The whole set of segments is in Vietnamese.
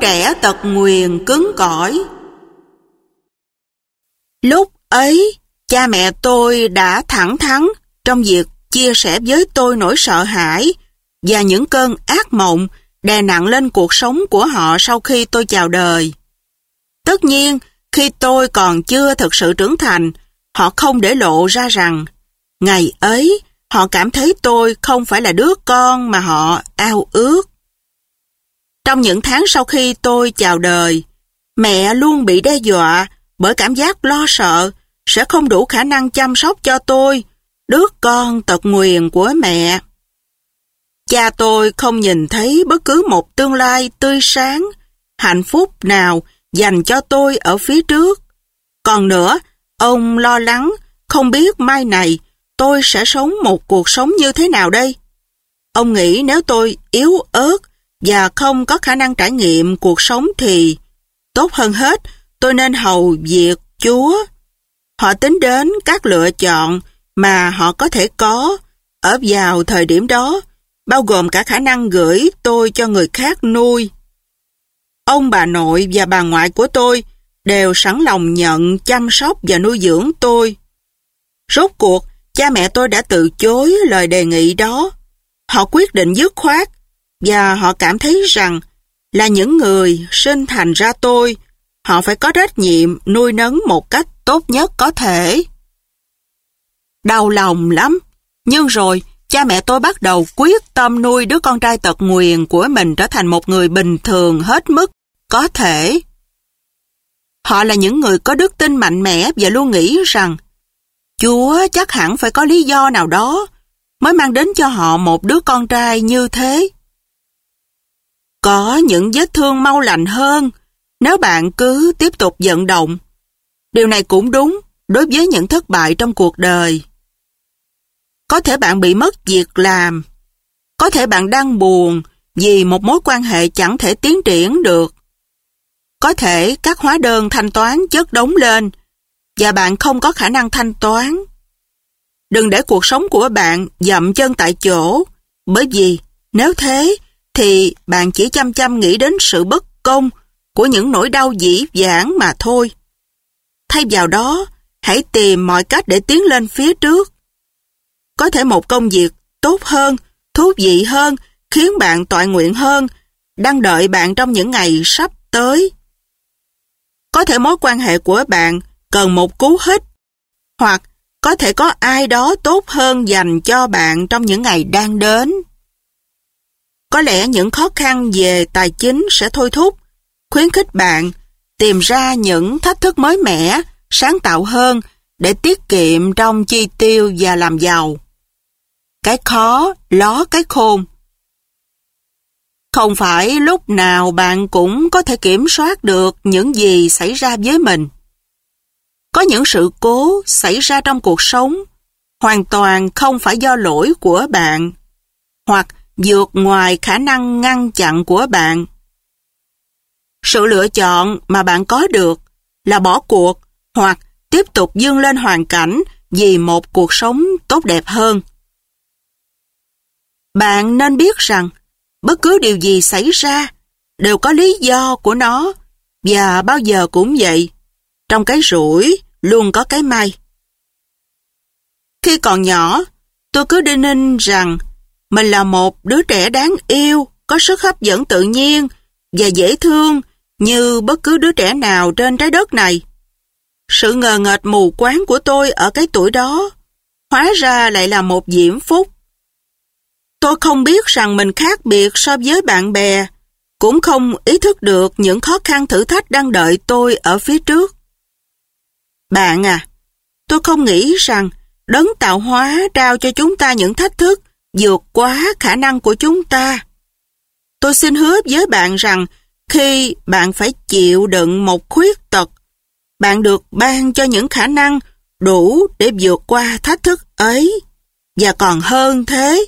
trẻ tật nguyền cứng cỏi. Lúc ấy, cha mẹ tôi đã thẳng thắn trong việc chia sẻ với tôi nỗi sợ hãi và những cơn ác mộng đè nặng lên cuộc sống của họ sau khi tôi chào đời. Tất nhiên, khi tôi còn chưa thực sự trưởng thành, họ không để lộ ra rằng ngày ấy họ cảm thấy tôi không phải là đứa con mà họ ao ước. Trong những tháng sau khi tôi chào đời, mẹ luôn bị đe dọa bởi cảm giác lo sợ sẽ không đủ khả năng chăm sóc cho tôi, đứa con tật nguyền của mẹ. Cha tôi không nhìn thấy bất cứ một tương lai tươi sáng, hạnh phúc nào dành cho tôi ở phía trước. Còn nữa, ông lo lắng không biết mai này tôi sẽ sống một cuộc sống như thế nào đây. Ông nghĩ nếu tôi yếu ớt và không có khả năng trải nghiệm cuộc sống thì tốt hơn hết tôi nên hầu việc Chúa. Họ tính đến các lựa chọn mà họ có thể có ở vào thời điểm đó, bao gồm cả khả năng gửi tôi cho người khác nuôi. Ông bà nội và bà ngoại của tôi đều sẵn lòng nhận chăm sóc và nuôi dưỡng tôi. Rốt cuộc, cha mẹ tôi đã từ chối lời đề nghị đó. Họ quyết định dứt khoát và họ cảm thấy rằng là những người sinh thành ra tôi, họ phải có trách nhiệm nuôi nấng một cách tốt nhất có thể. Đau lòng lắm, nhưng rồi cha mẹ tôi bắt đầu quyết tâm nuôi đứa con trai tật nguyền của mình trở thành một người bình thường hết mức có thể. Họ là những người có đức tin mạnh mẽ và luôn nghĩ rằng Chúa chắc hẳn phải có lý do nào đó mới mang đến cho họ một đứa con trai như thế. Có những vết thương mau lành hơn nếu bạn cứ tiếp tục vận động. Điều này cũng đúng đối với những thất bại trong cuộc đời. Có thể bạn bị mất việc làm. Có thể bạn đang buồn vì một mối quan hệ chẳng thể tiến triển được. Có thể các hóa đơn thanh toán chất đống lên và bạn không có khả năng thanh toán. Đừng để cuộc sống của bạn dậm chân tại chỗ, bởi vì nếu thế thì bạn chỉ chăm chăm nghĩ đến sự bất công của những nỗi đau dĩ vãng mà thôi. Thay vào đó, hãy tìm mọi cách để tiến lên phía trước. Có thể một công việc tốt hơn, thú vị hơn, khiến bạn toại nguyện hơn, đang đợi bạn trong những ngày sắp tới. Có thể mối quan hệ của bạn cần một cú hích, hoặc có thể có ai đó tốt hơn dành cho bạn trong những ngày đang đến. Có lẽ những khó khăn về tài chính sẽ thôi thúc, khuyến khích bạn tìm ra những thách thức mới mẻ, sáng tạo hơn để tiết kiệm trong chi tiêu và làm giàu. Cái khó ló cái khôn. Không phải lúc nào bạn cũng có thể kiểm soát được những gì xảy ra với mình. Có những sự cố xảy ra trong cuộc sống hoàn toàn không phải do lỗi của bạn, hoặc vượt ngoài khả năng ngăn chặn của bạn. Sự lựa chọn mà bạn có được là bỏ cuộc hoặc tiếp tục vươn lên hoàn cảnh vì một cuộc sống tốt đẹp hơn. Bạn nên biết rằng bất cứ điều gì xảy ra đều có lý do của nó, và bao giờ cũng vậy. Trong cái rủi luôn có cái may. Khi còn nhỏ, tôi cứ đinh ninh rằng mình là một đứa trẻ đáng yêu, có sức hấp dẫn tự nhiên và dễ thương như bất cứ đứa trẻ nào trên trái đất này. Sự ngờ nghệch mù quáng của tôi ở cái tuổi đó hóa ra lại là một diễm phúc. Tôi không biết rằng mình khác biệt so với bạn bè, cũng không ý thức được những khó khăn thử thách đang đợi tôi ở phía trước. Bạn à, tôi không nghĩ rằng đấng tạo hóa trao cho chúng ta những thách thức vượt quá khả năng của chúng ta. Tôi xin hứa với bạn rằng khi bạn phải chịu đựng một khuyết tật, bạn được ban cho những khả năng đủ để vượt qua thách thức ấy, và còn hơn thế.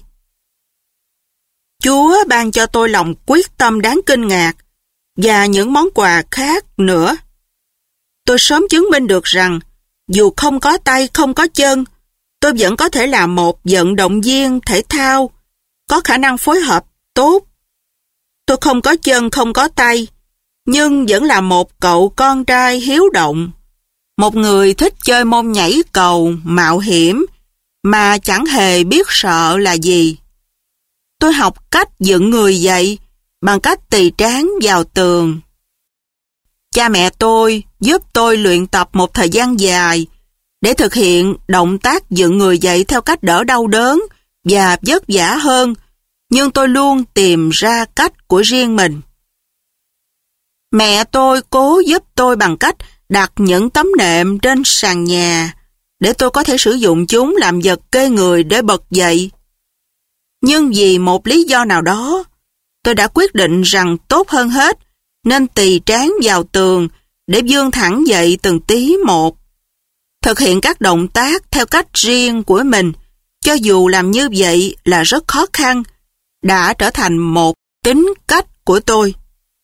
Chúa ban cho tôi lòng quyết tâm đáng kinh ngạc và những món quà khác nữa. Tôi sớm chứng minh được rằng dù không có tay, không có chân, tôi vẫn có thể là một vận động viên thể thao, có khả năng phối hợp tốt. Tôi không có chân, không có tay, nhưng vẫn là một cậu con trai hiếu động. Một người thích chơi môn nhảy cầu, mạo hiểm, mà chẳng hề biết sợ là gì. Tôi học cách dựng người dậy bằng cách tì trán vào tường. Cha mẹ tôi giúp tôi luyện tập một thời gian dài để thực hiện động tác dựng người dậy theo cách đỡ đau đớn và vất vả hơn, nhưng tôi luôn tìm ra cách của riêng mình. Mẹ tôi cố giúp tôi bằng cách đặt những tấm nệm trên sàn nhà để tôi có thể sử dụng chúng làm vật kê người để bật dậy. Nhưng vì một lý do nào đó, tôi đã quyết định rằng tốt hơn hết nên tì trán vào tường để vươn thẳng dậy từng tí một. Thực hiện các động tác theo cách riêng của mình, cho dù làm như vậy là rất khó khăn, đã trở thành một tính cách của tôi.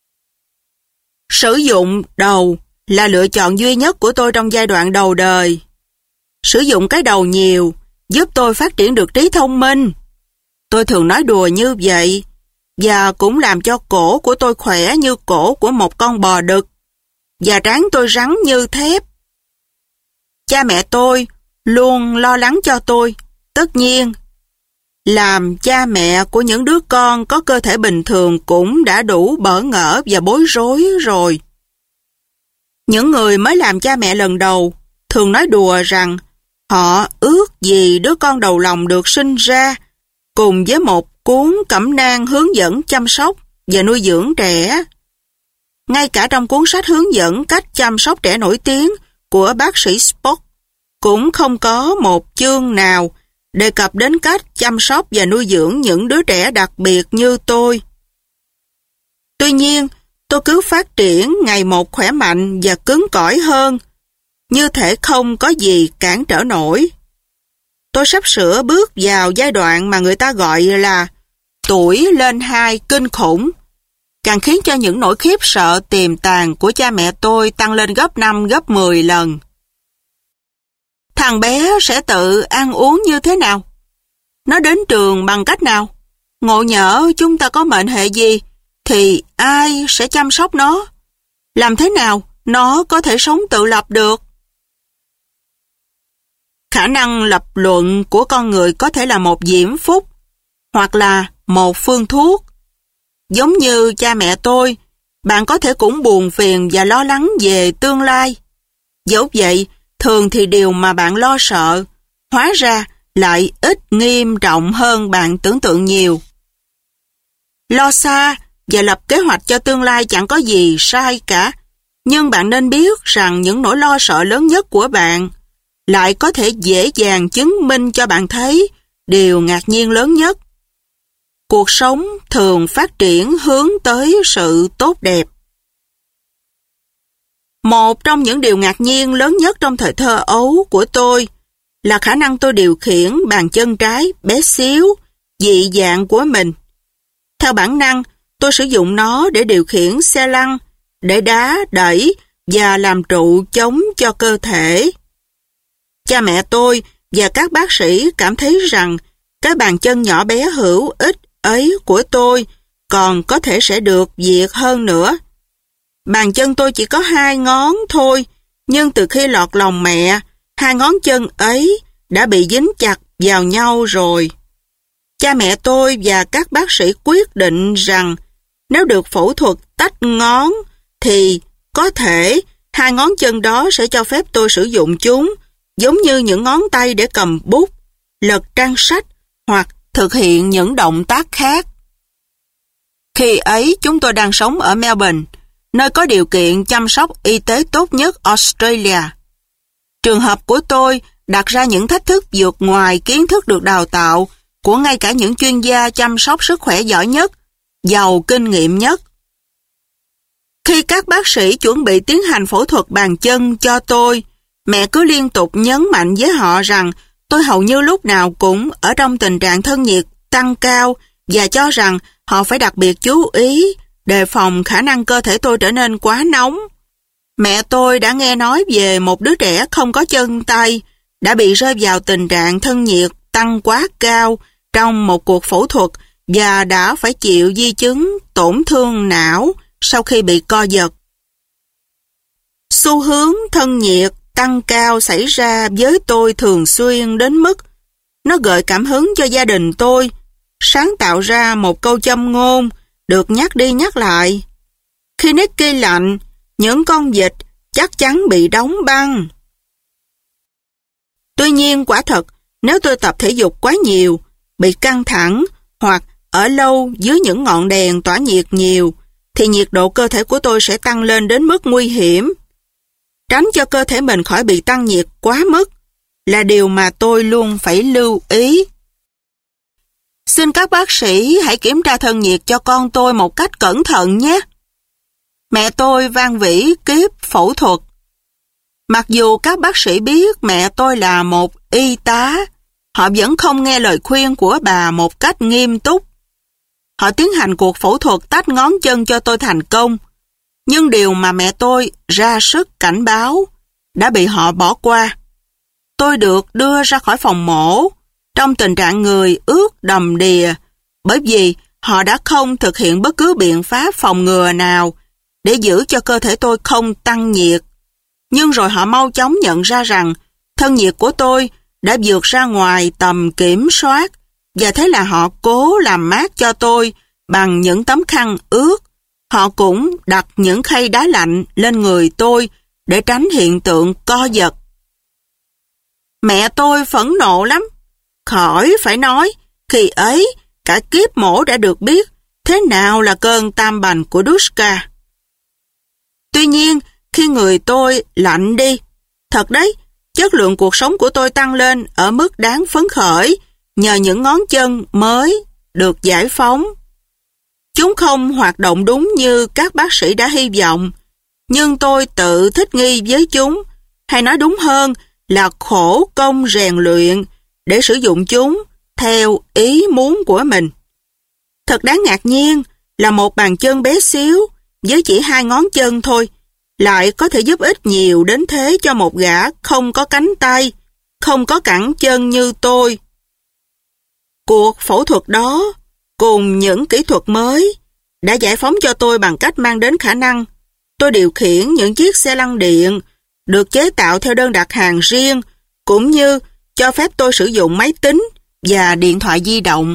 Sử dụng đầu là lựa chọn duy nhất của tôi trong giai đoạn đầu đời. Sử dụng cái đầu nhiều giúp tôi phát triển được trí thông minh. Tôi thường nói đùa như vậy, và cũng làm cho cổ của tôi khỏe như cổ của một con bò đực, và trán tôi rắn như thép. Cha mẹ tôi luôn lo lắng cho tôi. Tất nhiên, làm cha mẹ của những đứa con có cơ thể bình thường cũng đã đủ bỡ ngỡ và bối rối rồi. Những người mới làm cha mẹ lần đầu thường nói đùa rằng họ ước gì đứa con đầu lòng được sinh ra cùng với một cuốn cẩm nang hướng dẫn chăm sóc và nuôi dưỡng trẻ. Ngay cả trong cuốn sách hướng dẫn cách chăm sóc trẻ nổi tiếng của bác sĩ Spock cũng không có một chương nào đề cập đến cách chăm sóc và nuôi dưỡng những đứa trẻ đặc biệt như tôi. Tuy nhiên, tôi cứ phát triển ngày một khỏe mạnh và cứng cỏi hơn, như thể không có gì cản trở nổi. Tôi sắp sửa bước vào giai đoạn mà người ta gọi là tuổi lên 2 kinh khủng, càng khiến cho những nỗi khiếp sợ tiềm tàng của cha mẹ tôi tăng lên gấp 5, gấp 10 lần. Thằng bé sẽ tự ăn uống như thế nào? Nó đến trường bằng cách nào? Ngộ nhỡ chúng ta có mệnh hệ gì, thì ai sẽ chăm sóc nó? Làm thế nào nó có thể sống tự lập được? Khả năng lập luận của con người có thể là một diễm phúc, hoặc là một phương thuốc. Giống như cha mẹ tôi, bạn có thể cũng buồn phiền và lo lắng về tương lai. Dẫu vậy, thường thì điều mà bạn lo sợ, hóa ra lại ít nghiêm trọng hơn bạn tưởng tượng nhiều. Lo xa và lập kế hoạch cho tương lai chẳng có gì sai cả, nhưng bạn nên biết rằng những nỗi lo sợ lớn nhất của bạn lại có thể dễ dàng chứng minh cho bạn thấy điều ngạc nhiên lớn nhất. Cuộc sống thường phát triển hướng tới sự tốt đẹp. Một trong những điều ngạc nhiên lớn nhất trong thời thơ ấu của tôi là khả năng tôi điều khiển bàn chân trái bé xíu, dị dạng của mình. Theo bản năng, tôi sử dụng nó để điều khiển xe lăn, để đá, đẩy và làm trụ chống cho cơ thể. Cha mẹ tôi và các bác sĩ cảm thấy rằng cái bàn chân nhỏ bé hữu ích ấy của tôi còn có thể sẽ được việc hơn nữa. Bàn chân tôi chỉ có 2 ngón thôi, nhưng từ khi lọt lòng mẹ, 2 ngón chân ấy đã bị dính chặt vào nhau rồi. Cha mẹ tôi và các bác sĩ quyết định rằng nếu được phẫu thuật tách ngón thì có thể 2 ngón chân đó sẽ cho phép tôi sử dụng chúng giống như những ngón tay để cầm bút, lật trang sách hoặc thực hiện những động tác khác. Khi ấy chúng tôi đang sống ở Melbourne, nơi có điều kiện chăm sóc y tế tốt nhất Australia. Trường hợp của tôi đặt ra những thách thức vượt ngoài kiến thức được đào tạo của ngay cả những chuyên gia chăm sóc sức khỏe giỏi nhất, giàu kinh nghiệm nhất. Khi các bác sĩ chuẩn bị tiến hành phẫu thuật bàn chân cho tôi, mẹ cứ liên tục nhấn mạnh với họ rằng tôi hầu như lúc nào cũng ở trong tình trạng thân nhiệt tăng cao và cho rằng họ phải đặc biệt chú ý, đề phòng khả năng cơ thể tôi trở nên quá nóng. Mẹ tôi đã nghe nói về một đứa trẻ không có chân tay, đã bị rơi vào tình trạng thân nhiệt tăng quá cao trong một cuộc phẫu thuật và đã phải chịu di chứng tổn thương não sau khi bị co giật. Xu hướng thân nhiệt tăng cao xảy ra với tôi thường xuyên đến mức nó gợi cảm hứng cho gia đình tôi, sáng tạo ra một câu châm ngôn được nhắc đi nhắc lại. Khi Nicky lạnh, những con vịt chắc chắn bị đóng băng. Tuy nhiên quả thật, nếu tôi tập thể dục quá nhiều, bị căng thẳng hoặc ở lâu dưới những ngọn đèn tỏa nhiệt nhiều, thì nhiệt độ cơ thể của tôi sẽ tăng lên đến mức nguy hiểm. Tránh cho cơ thể mình khỏi bị tăng nhiệt quá mức là điều mà tôi luôn phải lưu ý. Xin các bác sĩ hãy kiểm tra thân nhiệt cho con tôi một cách cẩn thận nhé. Mẹ tôi van vỉ kiếp phẫu thuật. Mặc dù các bác sĩ biết mẹ tôi là một y tá, họ vẫn không nghe lời khuyên của bà một cách nghiêm túc. Họ tiến hành cuộc phẫu thuật tách ngón chân cho tôi thành công, nhưng điều mà mẹ tôi ra sức cảnh báo đã bị họ bỏ qua. Tôi được đưa ra khỏi phòng mổ trong tình trạng người ướt đầm đìa, bởi vì họ đã không thực hiện bất cứ biện pháp phòng ngừa nào để giữ cho cơ thể tôi không tăng nhiệt. Nhưng rồi họ mau chóng nhận ra rằng thân nhiệt của tôi đã vượt ra ngoài tầm kiểm soát, và thế là họ cố làm mát cho tôi bằng những tấm khăn ướt. Họ cũng đặt những khay đá lạnh lên người tôi để tránh hiện tượng co giật. Mẹ tôi phẫn nộ lắm. Khỏi phải nói, khi ấy cả kiếp mổ đã được biết thế nào là cơn tam bành của Dushka. Tuy nhiên, khi người tôi lạnh đi, thật đấy, chất lượng cuộc sống của tôi tăng lên ở mức đáng phấn khởi nhờ những ngón chân mới được giải phóng. Chúng không hoạt động đúng như các bác sĩ đã hy vọng, nhưng tôi tự thích nghi với chúng, hay nói đúng hơn là khổ công rèn luyện để sử dụng chúng theo ý muốn của mình. Thật đáng ngạc nhiên là một bàn chân bé xíu với chỉ 2 ngón chân thôi lại có thể giúp ích nhiều đến thế cho một gã không có cánh tay, không có cẳng chân như tôi. Cuộc phẫu thuật đó cùng những kỹ thuật mới đã giải phóng cho tôi bằng cách mang đến khả năng tôi điều khiển những chiếc xe lăn điện được chế tạo theo đơn đặt hàng riêng, cũng như cho phép tôi sử dụng máy tính và điện thoại di động.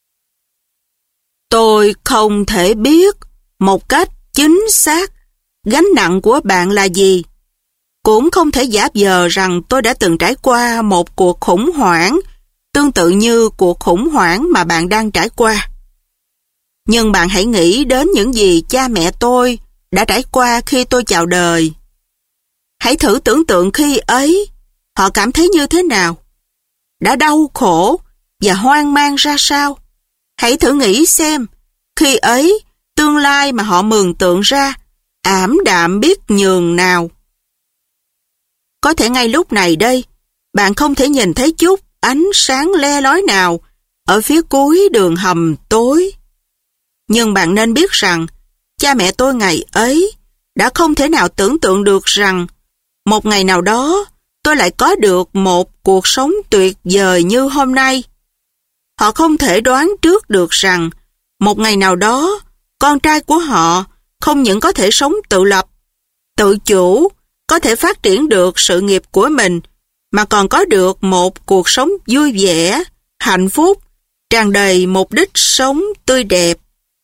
Tôi không thể biết một cách chính xác gánh nặng của bạn là gì. Cũng không thể giả vờ rằng tôi đã từng trải qua một cuộc khủng hoảng tương tự như cuộc khủng hoảng mà bạn đang trải qua. Nhưng bạn hãy nghĩ đến những gì cha mẹ tôi đã trải qua khi tôi chào đời. Hãy thử tưởng tượng khi ấy họ cảm thấy như thế nào, đã đau khổ và hoang mang ra sao. Hãy thử nghĩ xem, khi ấy tương lai mà họ mường tượng ra ảm đạm biết nhường nào. Có thể ngay lúc này đây, bạn không thể nhìn thấy chút ánh sáng le lói nào ở phía cuối đường hầm tối. Nhưng bạn nên biết rằng, cha mẹ tôi ngày ấy đã không thể nào tưởng tượng được rằng một ngày nào đó tôi lại có được một cuộc sống tuyệt vời như hôm nay. Họ không thể đoán trước được rằng một ngày nào đó con trai của họ không những có thể sống tự lập, tự chủ, có thể phát triển được sự nghiệp của mình, mà còn có được một cuộc sống vui vẻ, hạnh phúc, tràn đầy mục đích sống tươi đẹp.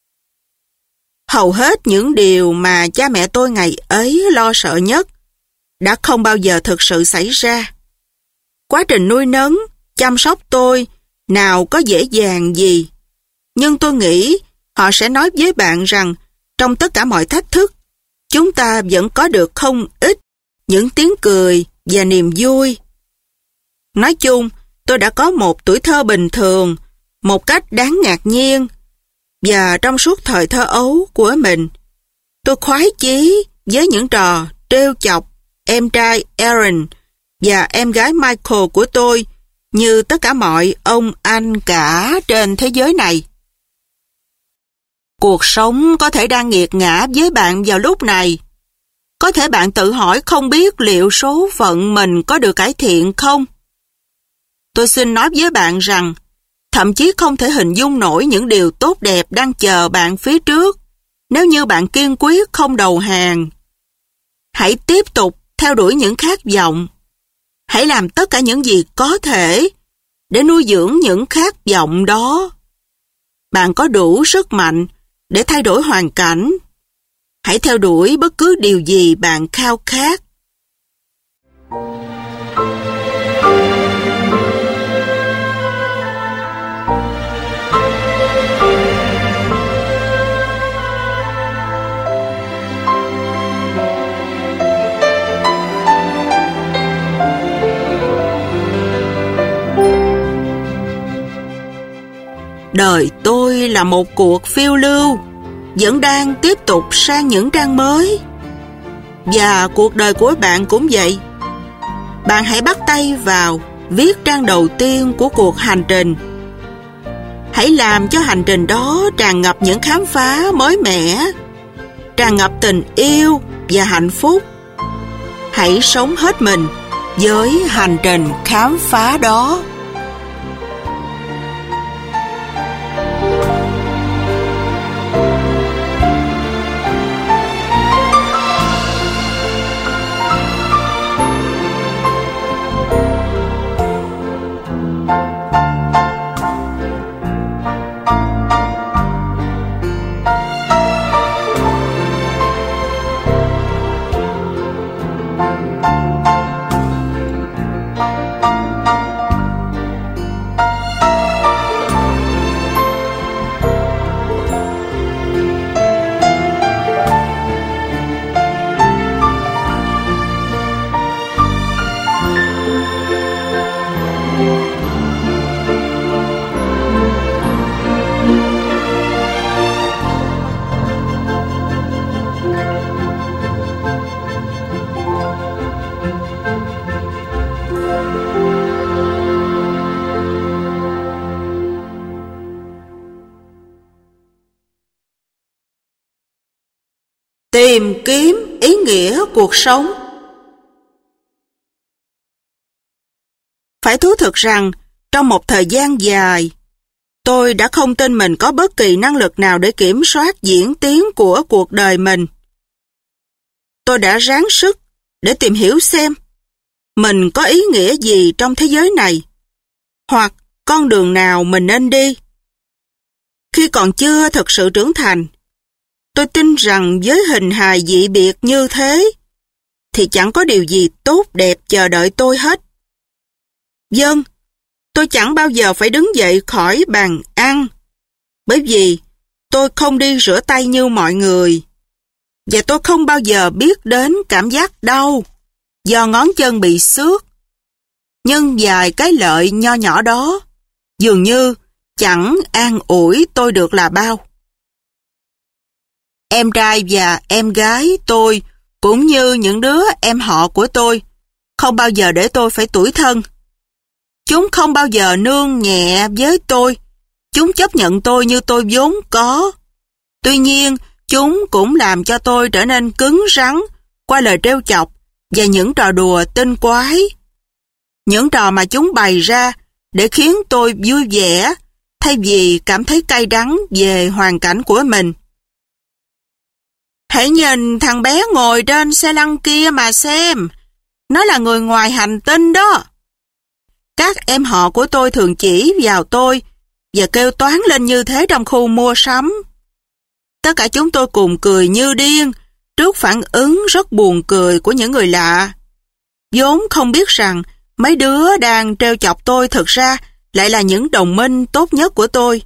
Hầu hết những điều mà cha mẹ tôi ngày ấy lo sợ nhất đã không bao giờ thực sự xảy ra. Quá trình nuôi nấng, chăm sóc tôi nào có dễ dàng gì. Nhưng tôi nghĩ họ sẽ nói với bạn rằng trong tất cả mọi thách thức, chúng ta vẫn có được không ít những tiếng cười và niềm vui. Nói chung, tôi đã có một tuổi thơ bình thường, một cách đáng ngạc nhiên. Và trong suốt thời thơ ấu của mình, tôi khoái chí với những trò trêu chọc em trai Aaron và em gái Michael của tôi như tất cả mọi ông anh cả trên thế giới này. Cuộc sống có thể đang nghiệt ngã với bạn vào lúc này. Có thể bạn tự hỏi không biết liệu số phận mình có được cải thiện không? Tôi xin nói với bạn rằng, thậm chí không thể hình dung nổi những điều tốt đẹp đang chờ bạn phía trước. nếu như bạn kiên quyết không đầu hàng. Hãy tiếp tục theo đuổi những khát vọng. Hãy làm tất cả những gì có thể để nuôi dưỡng những khát vọng đó. Bạn có đủ sức mạnh để thay đổi hoàn cảnh. Hãy theo đuổi bất cứ điều gì bạn khao khát. Đời tôi là một cuộc phiêu lưu, vẫn đang tiếp tục sang những trang mới. Và cuộc đời của bạn cũng vậy. Bạn hãy bắt tay vào viết trang đầu tiên của cuộc hành trình. Hãy làm cho hành trình đó tràn ngập những khám phá mới mẻ, tràn ngập tình yêu và hạnh phúc. Hãy sống hết mình với hành trình khám phá đó. Tìm kiếm ý nghĩa cuộc sống. Phải thú thực rằng, trong một thời gian dài, tôi đã không tin mình có bất kỳ năng lực nào để kiểm soát diễn tiến của cuộc đời mình. Tôi đã ráng sức để tìm hiểu xem mình có ý nghĩa gì trong thế giới này, hoặc con đường nào mình nên đi. Khi còn chưa thực sự trưởng thành, tôi tin rằng với hình hài dị biệt như thế, thì chẳng có điều gì tốt đẹp chờ đợi tôi hết. Vâng, tôi chẳng bao giờ phải đứng dậy khỏi bàn ăn, bởi vì tôi không đi rửa tay như mọi người. Và tôi không bao giờ biết đến cảm giác đau do ngón chân bị xước. Nhưng vài cái lợi nho nhỏ đó dường như chẳng an ủi tôi được là bao. Em trai và em gái tôi, cũng như những đứa em họ của tôi, không bao giờ để tôi phải tủi thân. Chúng không bao giờ nương nhẹ với tôi. Chúng chấp nhận tôi như tôi vốn có. Tuy nhiên, chúng cũng làm cho tôi trở nên cứng rắn qua lời trêu chọc và những trò đùa tinh quái. Những trò mà chúng bày ra để khiến tôi vui vẻ, thay vì cảm thấy cay đắng về hoàn cảnh của mình. Hãy nhìn thằng bé ngồi trên xe lăn kia mà xem. Nó là người ngoài hành tinh đó. Các em họ của tôi thường chỉ vào tôi và kêu toán lên như thế trong khu mua sắm. Tất cả chúng tôi cùng cười như điên trước phản ứng rất buồn cười của những người lạ, vốn không biết rằng mấy đứa đang trêu chọc tôi thực ra lại là những đồng minh tốt nhất của tôi.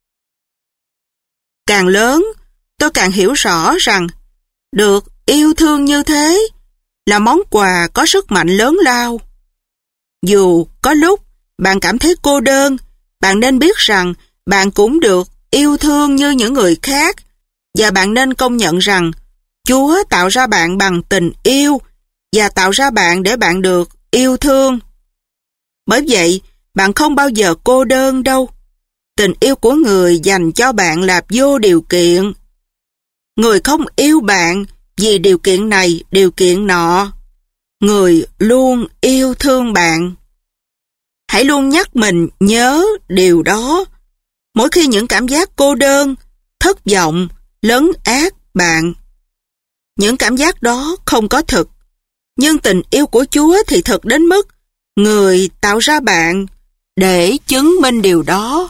Càng lớn, tôi càng hiểu rõ rằng được yêu thương như thế là món quà có sức mạnh lớn lao. Dù có lúc bạn cảm thấy cô đơn, bạn nên biết rằng bạn cũng được yêu thương như những người khác, và bạn nên công nhận rằng Chúa tạo ra bạn bằng tình yêu và tạo ra bạn để bạn được yêu thương. Bởi vậy, bạn không bao giờ cô đơn đâu. Tình yêu của người dành cho bạn là vô điều kiện. Người không yêu bạn vì điều kiện này, điều kiện nọ. Người luôn yêu thương bạn. Hãy luôn nhắc mình nhớ điều đó. Mỗi khi những cảm giác cô đơn, thất vọng, lấn át bạn. Những cảm giác đó không có thực, nhưng tình yêu của Chúa thì thực đến mức Người tạo ra bạn để chứng minh điều đó.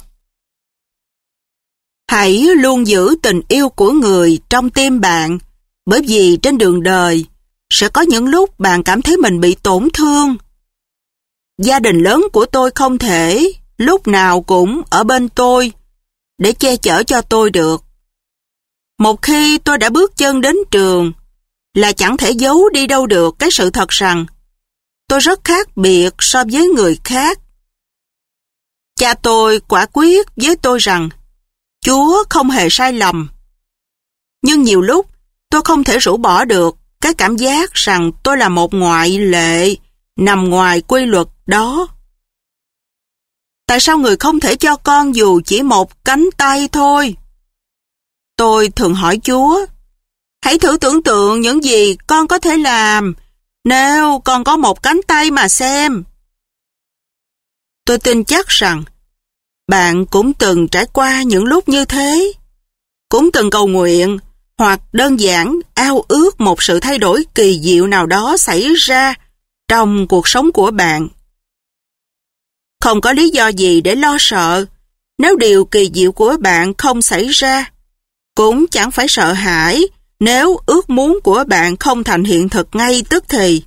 Hãy luôn giữ tình yêu của Người trong tim bạn, bởi vì trên đường đời sẽ có những lúc bạn cảm thấy mình bị tổn thương. Gia đình lớn của tôi không thể lúc nào cũng ở bên tôi để che chở cho tôi được. Một khi tôi đã bước chân đến trường là chẳng thể giấu đi đâu được cái sự thật rằng tôi rất khác biệt so với người khác. Cha tôi quả quyết với tôi rằng Chúa không hề sai lầm. Nhưng nhiều lúc tôi không thể rũ bỏ được cái cảm giác rằng tôi là một ngoại lệ nằm ngoài quy luật đó. Tại sao Người không thể cho con dù chỉ một cánh tay thôi? Tôi thường hỏi Chúa, hãy thử tưởng tượng những gì con có thể làm nếu con có một cánh tay mà xem. Tôi tin chắc rằng bạn cũng từng trải qua những lúc như thế, cũng từng cầu nguyện hoặc đơn giản ao ước một sự thay đổi kỳ diệu nào đó xảy ra trong cuộc sống của bạn. Không có lý do gì để lo sợ nếu điều kỳ diệu của bạn không xảy ra, cũng chẳng phải sợ hãi nếu ước muốn của bạn không thành hiện thực ngay tức thì.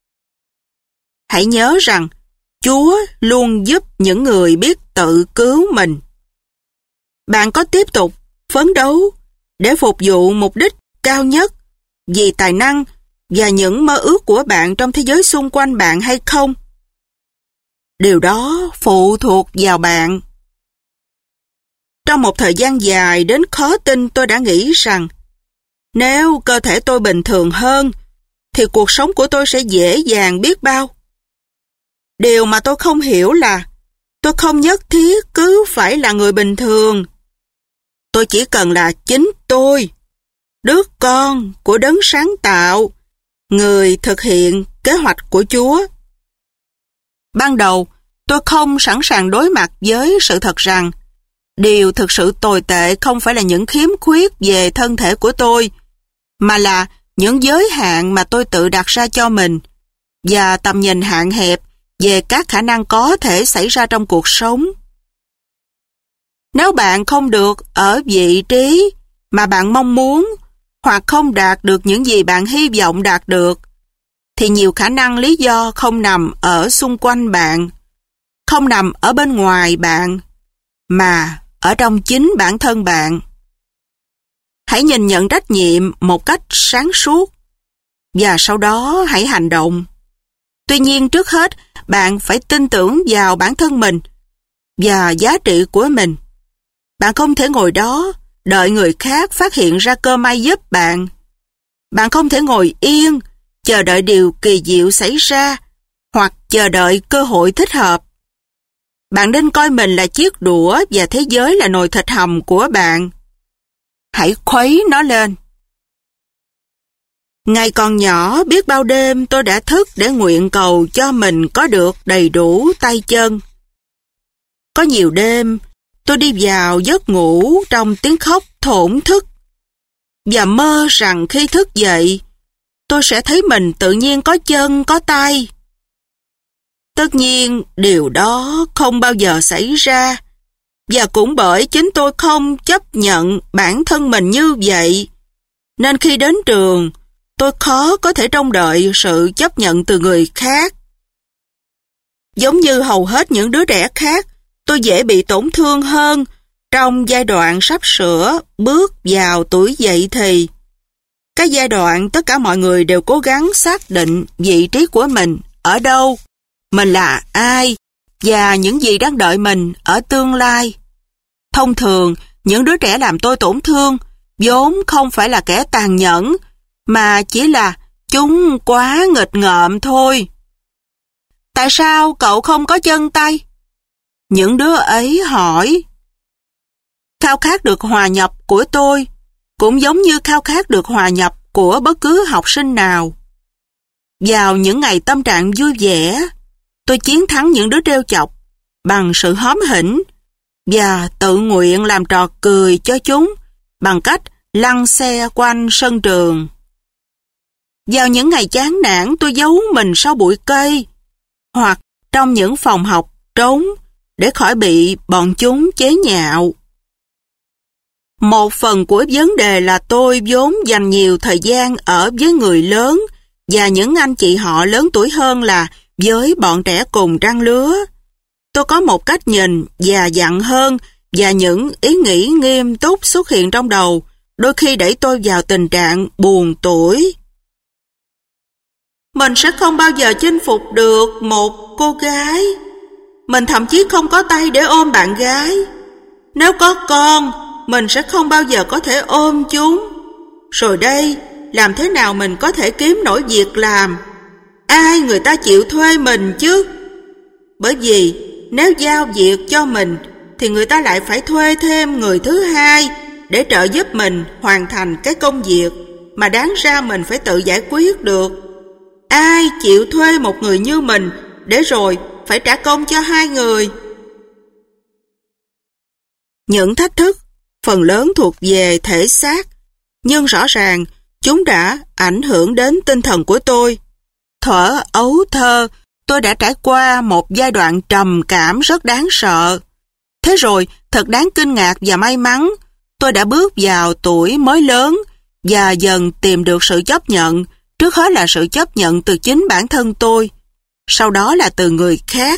Hãy nhớ rằng Chúa luôn giúp những người biết tự cứu mình. Bạn có tiếp tục phấn đấu để phục vụ mục đích cao nhất vì tài năng và những mơ ước của bạn trong thế giới xung quanh bạn hay không? Điều đó phụ thuộc vào bạn. Trong một thời gian dài đến khó tin, tôi đã nghĩ rằng nếu cơ thể tôi bình thường hơn thì cuộc sống của tôi sẽ dễ dàng biết bao. Điều mà tôi không hiểu là tôi không nhất thiết cứ phải là người bình thường. Tôi chỉ cần là chính tôi, đứa con của Đấng sáng tạo, người thực hiện kế hoạch của Chúa. Ban đầu, tôi không sẵn sàng đối mặt với sự thật rằng điều thực sự tồi tệ không phải là những khiếm khuyết về thân thể của tôi, mà là những giới hạn mà tôi tự đặt ra cho mình và tầm nhìn hạn hẹp về các khả năng có thể xảy ra trong cuộc sống. Nếu bạn không được ở vị trí mà bạn mong muốn hoặc không đạt được những gì bạn hy vọng đạt được, thì nhiều khả năng lý do không nằm ở xung quanh bạn, không nằm ở bên ngoài bạn, mà ở trong chính bản thân bạn. Hãy nhìn nhận trách nhiệm một cách sáng suốt và sau đó hãy hành động. Tuy nhiên trước hết, bạn phải tin tưởng vào bản thân mình và giá trị của mình. Bạn không thể ngồi đó đợi người khác phát hiện ra cơ may giúp bạn. Bạn không thể ngồi yên chờ đợi điều kỳ diệu xảy ra hoặc chờ đợi cơ hội thích hợp. Bạn nên coi mình là chiếc đũa và thế giới là nồi thịt hầm của bạn. Hãy khuấy nó lên. Ngày còn nhỏ, biết bao đêm tôi đã thức để nguyện cầu cho mình có được đầy đủ tay chân. Có nhiều đêm, tôi đi vào giấc ngủ trong tiếng khóc thổn thức và mơ rằng khi thức dậy, tôi sẽ thấy mình tự nhiên có chân, có tay. Tất nhiên, điều đó không bao giờ xảy ra, và cũng bởi chính tôi không chấp nhận bản thân mình như vậy, nên khi đến trường, tôi khó có thể trông đợi sự chấp nhận từ người khác. Giống như hầu hết những đứa trẻ khác, tôi dễ bị tổn thương hơn trong giai đoạn sắp sửa bước vào tuổi dậy thì. Cái giai đoạn tất cả mọi người đều cố gắng xác định vị trí của mình ở đâu, mình là ai và những gì đang đợi mình ở tương lai. Thông thường, những đứa trẻ làm tôi tổn thương vốn không phải là kẻ tàn nhẫn, mà chỉ là chúng quá nghịch ngợm thôi. Tại sao cậu không có chân tay? Những đứa ấy hỏi. Khao khát được hòa nhập của tôi cũng giống như khao khát được hòa nhập của bất cứ học sinh nào. Vào những ngày tâm trạng vui vẻ, tôi chiến thắng những đứa trêu chọc bằng sự hóm hỉnh và tự nguyện làm trò cười cho chúng bằng cách lăn xe quanh sân trường. Vào những ngày chán nản, tôi giấu mình sau bụi cây, hoặc trong những phòng học trống để khỏi bị bọn chúng chế nhạo. Một phần của vấn đề là tôi vốn dành nhiều thời gian ở với người lớn và những anh chị họ lớn tuổi hơn là với bọn trẻ cùng trang lứa. Tôi có một cách nhìn già dặn hơn và những ý nghĩ nghiêm túc xuất hiện trong đầu, đôi khi đẩy tôi vào tình trạng buồn tủi. Mình sẽ không bao giờ chinh phục được một cô gái. Mình thậm chí không có tay để ôm bạn gái. Nếu có con, mình sẽ không bao giờ có thể ôm chúng. Rồi đây, làm thế nào mình có thể kiếm nổi việc làm? Ai người ta chịu thuê mình chứ? Bởi vì nếu giao việc cho mình thì người ta lại phải thuê thêm người thứ hai để trợ giúp mình hoàn thành cái công việc mà đáng ra mình phải tự giải quyết được. Ai chịu thuê một người như mình để rồi phải trả công cho hai người? Những thách thức phần lớn thuộc về thể xác, nhưng rõ ràng chúng đã ảnh hưởng đến tinh thần của tôi. Thuở ấu thơ, tôi đã trải qua một giai đoạn trầm cảm rất đáng sợ. Thế rồi, thật đáng kinh ngạc và may mắn, tôi đã bước vào tuổi mới lớn và dần tìm được sự chấp nhận, trước hết là sự chấp nhận từ chính bản thân tôi, sau đó là từ người khác.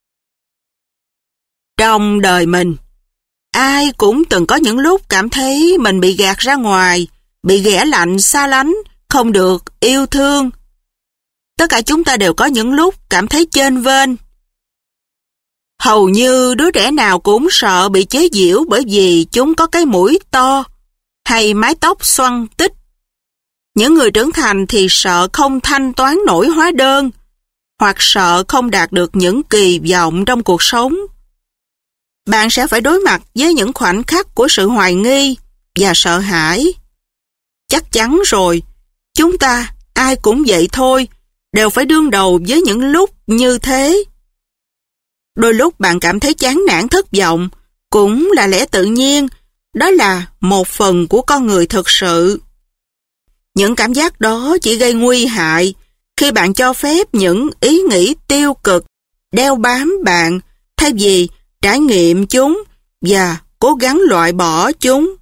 Trong đời mình, ai cũng từng có những lúc cảm thấy mình bị gạt ra ngoài, bị ghẻ lạnh, xa lánh, không được yêu thương. Tất cả chúng ta đều có những lúc cảm thấy chênh vênh. Hầu như đứa trẻ nào cũng sợ bị chế giễu bởi vì chúng có cái mũi to hay mái tóc xoăn tích. Những người trưởng thành thì sợ không thanh toán nổi hóa đơn hoặc sợ không đạt được những kỳ vọng trong cuộc sống. Bạn sẽ phải đối mặt với những khoảnh khắc của sự hoài nghi và sợ hãi. Chắc chắn rồi, chúng ta ai cũng vậy thôi, đều phải đương đầu với những lúc như thế. Đôi lúc bạn cảm thấy chán nản thất vọng, cũng là lẽ tự nhiên, đó là một phần của con người thực sự. Những cảm giác đó chỉ gây nguy hại khi bạn cho phép những ý nghĩ tiêu cực đeo bám bạn thay vì trải nghiệm chúng và cố gắng loại bỏ chúng.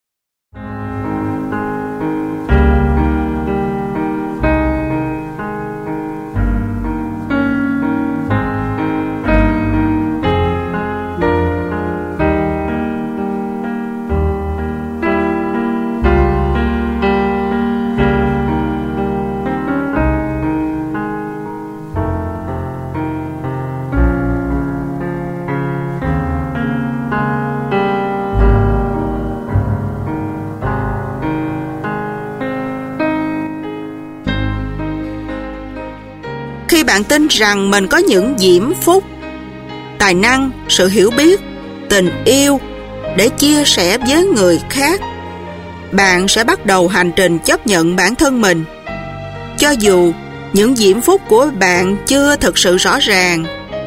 Khi bạn tin rằng mình có những diễm phúc, tài năng, sự hiểu biết, tình yêu để chia sẻ với người khác, bạn sẽ bắt đầu hành trình chấp nhận bản thân mình. Cho dù những diễm phúc của bạn chưa thực sự rõ ràng.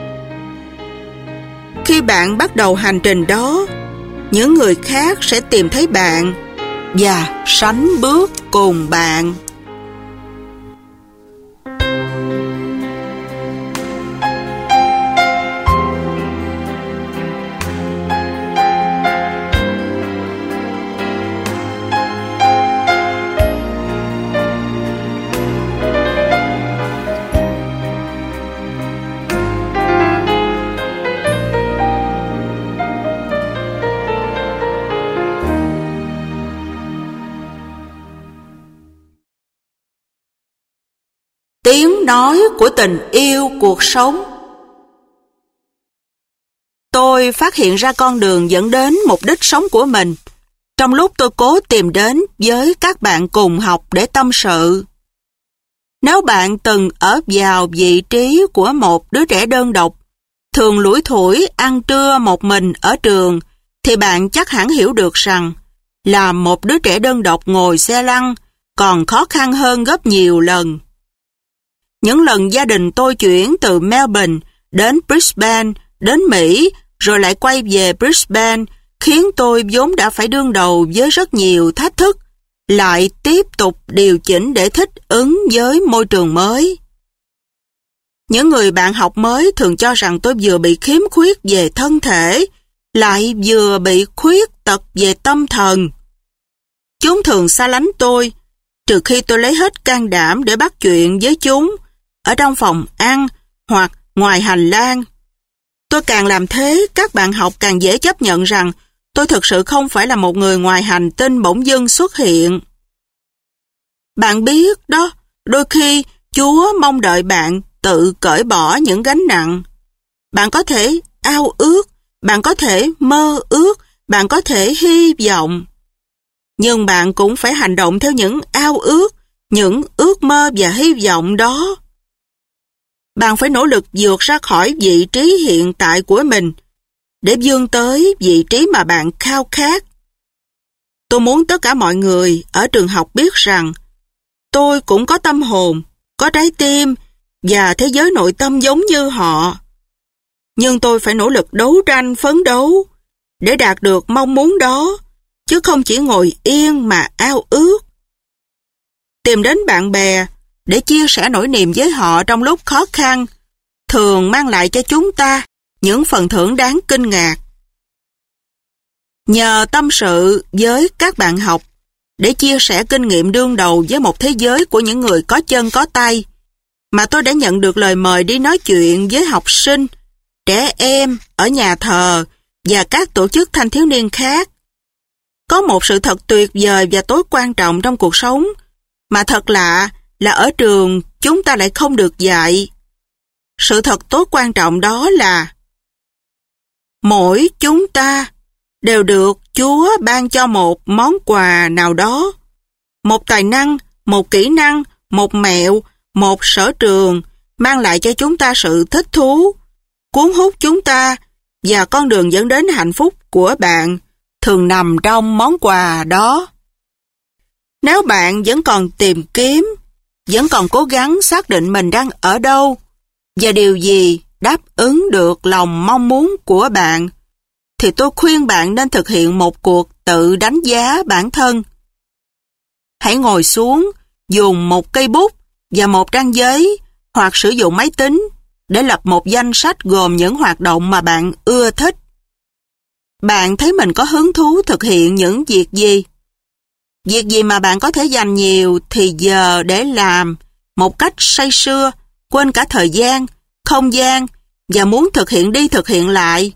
Khi bạn bắt đầu hành trình đó, những người khác sẽ tìm thấy bạn và sánh bước cùng bạn. Tiếng nói của tình yêu cuộc sống. Tôi phát hiện ra con đường dẫn đến mục đích sống của mình trong lúc tôi cố tìm đến với các bạn cùng học để tâm sự. Nếu bạn từng ở vào vị trí của một đứa trẻ đơn độc, thường lủi thủi ăn trưa một mình ở trường, thì bạn chắc hẳn hiểu được rằng làm một đứa trẻ đơn độc ngồi xe lăn còn khó khăn hơn gấp nhiều lần. Những lần gia đình tôi chuyển từ Melbourne đến Brisbane, đến Mỹ, rồi lại quay về Brisbane, khiến tôi vốn đã phải đương đầu với rất nhiều thách thức, lại tiếp tục điều chỉnh để thích ứng với môi trường mới. Những người bạn học mới thường cho rằng tôi vừa bị khiếm khuyết về thân thể, lại vừa bị khuyết tật về tâm thần. Chúng thường xa lánh tôi, trừ khi tôi lấy hết can đảm để bắt chuyện với chúng, ở trong phòng ăn hoặc ngoài hành lang. Tôi càng làm thế, các bạn học càng dễ chấp nhận rằng tôi thực sự không phải là một người ngoài hành tinh bỗng dưng xuất hiện. Bạn biết đó, đôi khi Chúa mong đợi bạn tự cởi bỏ những gánh nặng. Bạn có thể ao ước, bạn có thể mơ ước, bạn có thể hy vọng. Nhưng bạn cũng phải hành động theo những ao ước, những ước mơ và hy vọng đó. Bạn phải nỗ lực vượt ra khỏi vị trí hiện tại của mình để vươn tới vị trí mà bạn khao khát. Tôi muốn tất cả mọi người ở trường học biết rằng tôi cũng có tâm hồn, có trái tim và thế giới nội tâm giống như họ. Nhưng tôi phải nỗ lực đấu tranh phấn đấu để đạt được mong muốn đó, chứ không chỉ ngồi yên mà ao ước. Tìm đến bạn bè để chia sẻ nỗi niềm với họ trong lúc khó khăn thường mang lại cho chúng ta những phần thưởng đáng kinh ngạc. Nhờ tâm sự với các bạn học để chia sẻ kinh nghiệm đương đầu với một thế giới của những người có chân có tay, mà tôi đã nhận được lời mời đi nói chuyện với học sinh, trẻ em ở nhà thờ và các tổ chức thanh thiếu niên khác. Có một sự thật tuyệt vời và tối quan trọng trong cuộc sống mà thật lạ là ở trường chúng ta lại không được dạy. Sự thật tối quan trọng đó là mỗi chúng ta đều được Chúa ban cho một món quà nào đó, một tài năng, một kỹ năng, một mẹo, một sở trường mang lại cho chúng ta sự thích thú, cuốn hút chúng ta, và con đường dẫn đến hạnh phúc của bạn thường nằm trong món quà đó. Nếu bạn vẫn còn tìm kiếm, vẫn còn cố gắng xác định mình đang ở đâu và điều gì đáp ứng được lòng mong muốn của bạn, thì tôi khuyên bạn nên thực hiện một cuộc tự đánh giá bản thân. Hãy ngồi xuống, dùng một cây bút và một trang giấy hoặc sử dụng máy tính để lập một danh sách gồm những hoạt động mà bạn ưa thích. Bạn thấy mình có hứng thú thực hiện những việc gì? Việc gì mà bạn có thể dành nhiều thì giờ để làm một cách say sưa, quên cả thời gian, không gian và muốn thực hiện đi thực hiện lại.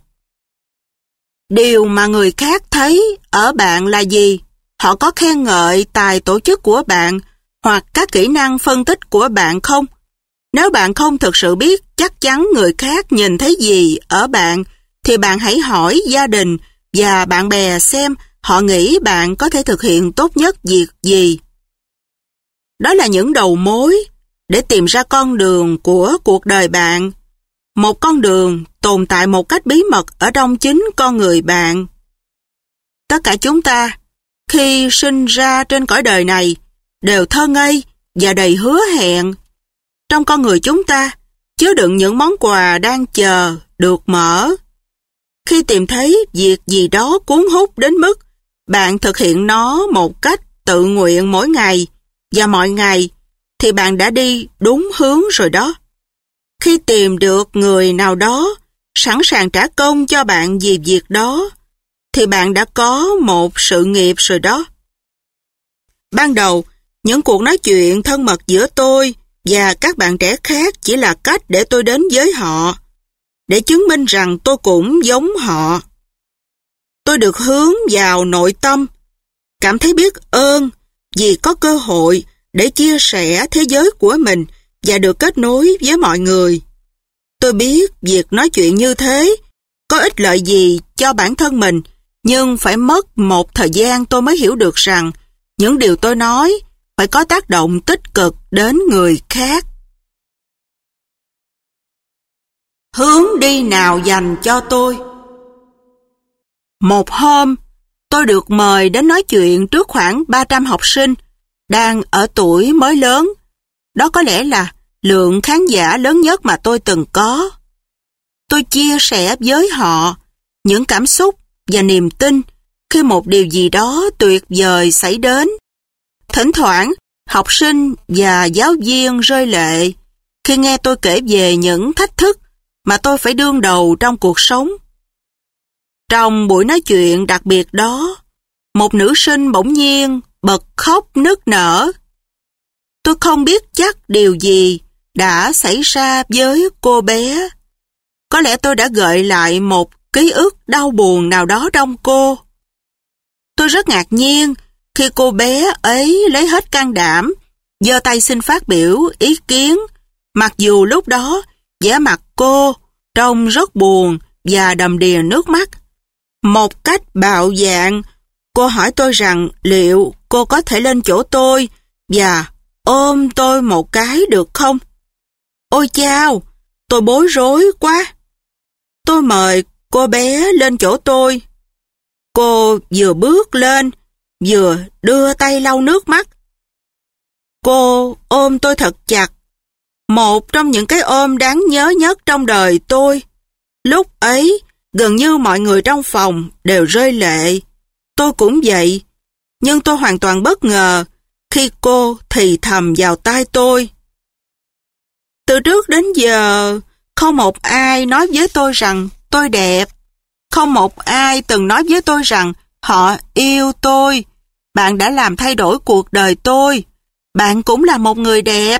Điều mà người khác thấy ở bạn là gì? Họ có khen ngợi tài tổ chức của bạn hoặc các kỹ năng phân tích của bạn không? Nếu bạn không thực sự biết chắc chắn người khác nhìn thấy gì ở bạn, thì bạn hãy hỏi gia đình và bạn bè xem họ nghĩ bạn có thể thực hiện tốt nhất việc gì. Đó là những đầu mối để tìm ra con đường của cuộc đời bạn. Một con đường tồn tại một cách bí mật ở trong chính con người bạn. Tất cả chúng ta, khi sinh ra trên cõi đời này, đều thơ ngây và đầy hứa hẹn. Trong con người chúng ta, chứa đựng những món quà đang chờ được mở. Khi tìm thấy việc gì đó cuốn hút đến mức bạn thực hiện nó một cách tự nguyện mỗi ngày và mọi ngày, thì bạn đã đi đúng hướng rồi đó. Khi tìm được người nào đó sẵn sàng trả công cho bạn vì việc đó, thì bạn đã có một sự nghiệp rồi đó. Ban đầu, những cuộc nói chuyện thân mật giữa tôi và các bạn trẻ khác chỉ là cách để tôi đến với họ, để chứng minh rằng tôi cũng giống họ. Tôi được hướng vào nội tâm, cảm thấy biết ơn vì có cơ hội để chia sẻ thế giới của mình và được kết nối với mọi người. Tôi biết việc nói chuyện như thế có ích lợi gì cho bản thân mình, nhưng phải mất một thời gian tôi mới hiểu được rằng những điều tôi nói phải có tác động tích cực đến người khác. Hướng đi nào dành cho tôi? Một hôm, tôi được mời đến nói chuyện trước khoảng 300 học sinh đang ở tuổi mới lớn. Đó có lẽ là lượng khán giả lớn nhất mà tôi từng có. Tôi chia sẻ với họ những cảm xúc và niềm tin khi một điều gì đó tuyệt vời xảy đến. Thỉnh thoảng, học sinh và giáo viên rơi lệ khi nghe tôi kể về những thách thức mà tôi phải đương đầu trong cuộc sống. Trong buổi nói chuyện đặc biệt đó, một nữ sinh bỗng nhiên bật khóc nức nở. Tôi không biết chắc điều gì đã xảy ra với cô bé. Có lẽ tôi đã gợi lại một ký ức đau buồn nào đó trong cô. Tôi rất ngạc nhiên khi cô bé ấy lấy hết can đảm, giơ tay xin phát biểu ý kiến, mặc dù lúc đó vẻ mặt cô trông rất buồn và đầm đìa nước mắt. Một cách bạo dạn, cô hỏi tôi rằng liệu cô có thể lên chỗ tôi và ôm tôi một cái được không? Ôi chao, tôi bối rối quá. Tôi mời cô bé lên chỗ tôi. Cô vừa bước lên, vừa đưa tay lau nước mắt. Cô ôm tôi thật chặt, một trong những cái ôm đáng nhớ nhất trong đời tôi. Lúc ấy, gần như mọi người trong phòng đều rơi lệ. Tôi cũng vậy, nhưng tôi hoàn toàn bất ngờ khi cô thì thầm vào tai tôi. Từ trước đến giờ, không một ai nói với tôi rằng tôi đẹp. Không một ai từng nói với tôi rằng họ yêu tôi. Bạn đã làm thay đổi cuộc đời tôi. Bạn cũng là một người đẹp.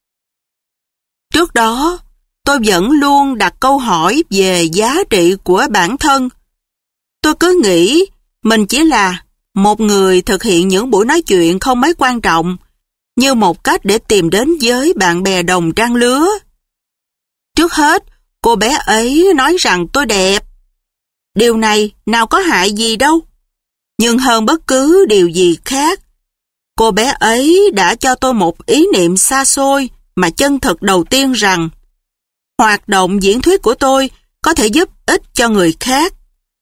Trước đó, tôi vẫn luôn đặt câu hỏi về giá trị của bản thân. Tôi cứ nghĩ mình chỉ là một người thực hiện những buổi nói chuyện không mấy quan trọng, như một cách để tìm đến với bạn bè đồng trang lứa. Trước hết, cô bé ấy nói rằng tôi đẹp. Điều này nào có hại gì đâu. Nhưng hơn bất cứ điều gì khác, cô bé ấy đã cho tôi một ý niệm xa xôi mà chân thực đầu tiên rằng hoạt động diễn thuyết của tôi có thể giúp ích cho người khác.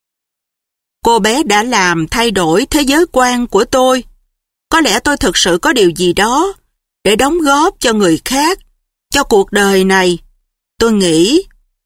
Cô bé đã làm thay đổi thế giới quan của tôi. Có lẽ tôi thực sự có điều gì đó để đóng góp cho người khác, cho cuộc đời này. Tôi nghĩ.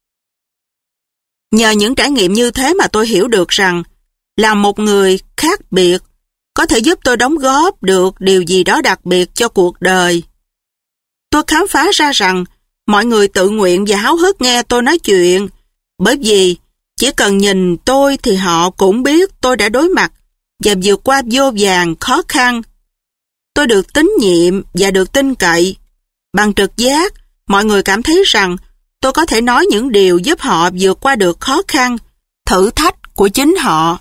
Nhờ những trải nghiệm như thế mà tôi hiểu được rằng là một người khác biệt có thể giúp tôi đóng góp được điều gì đó đặc biệt cho cuộc đời. Tôi khám phá ra rằng mọi người tự nguyện và háo hức nghe tôi nói chuyện, bởi vì chỉ cần nhìn tôi thì họ cũng biết tôi đã đối mặt và vượt qua vô vàn khó khăn. Tôi được tín nhiệm và được tin cậy. Bằng trực giác, mọi người cảm thấy rằng tôi có thể nói những điều giúp họ vượt qua được khó khăn, thử thách của chính họ.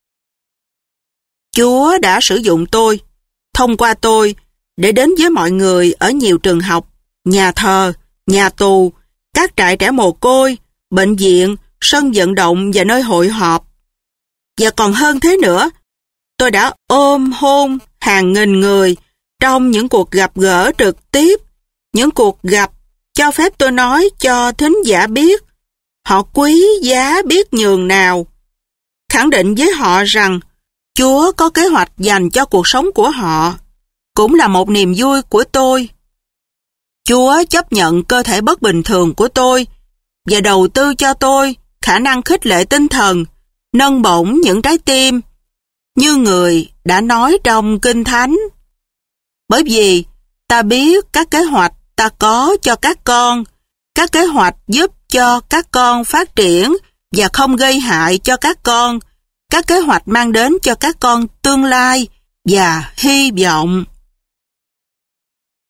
Chúa đã sử dụng tôi, thông qua tôi, để đến với mọi người ở nhiều trường học, nhà thờ, nhà tù, các trại trẻ mồ côi, bệnh viện, sân vận động và nơi hội họp. Và còn hơn thế nữa, tôi đã ôm hôn hàng nghìn người trong những cuộc gặp gỡ trực tiếp, những cuộc gặp cho phép tôi nói cho thính giả biết họ quý giá biết nhường nào, khẳng định với họ rằng Chúa có kế hoạch dành cho cuộc sống của họ, cũng là một niềm vui của tôi. Chúa chấp nhận cơ thể bất bình thường của tôi và đầu tư cho tôi khả năng khích lệ tinh thần, nâng bổng những trái tim, như người đã nói trong Kinh Thánh. Bởi vì ta biết các kế hoạch ta có cho các kế hoạch giúp cho các con phát triển và không gây hại cho các kế hoạch mang đến cho các con tương lai và hy vọng.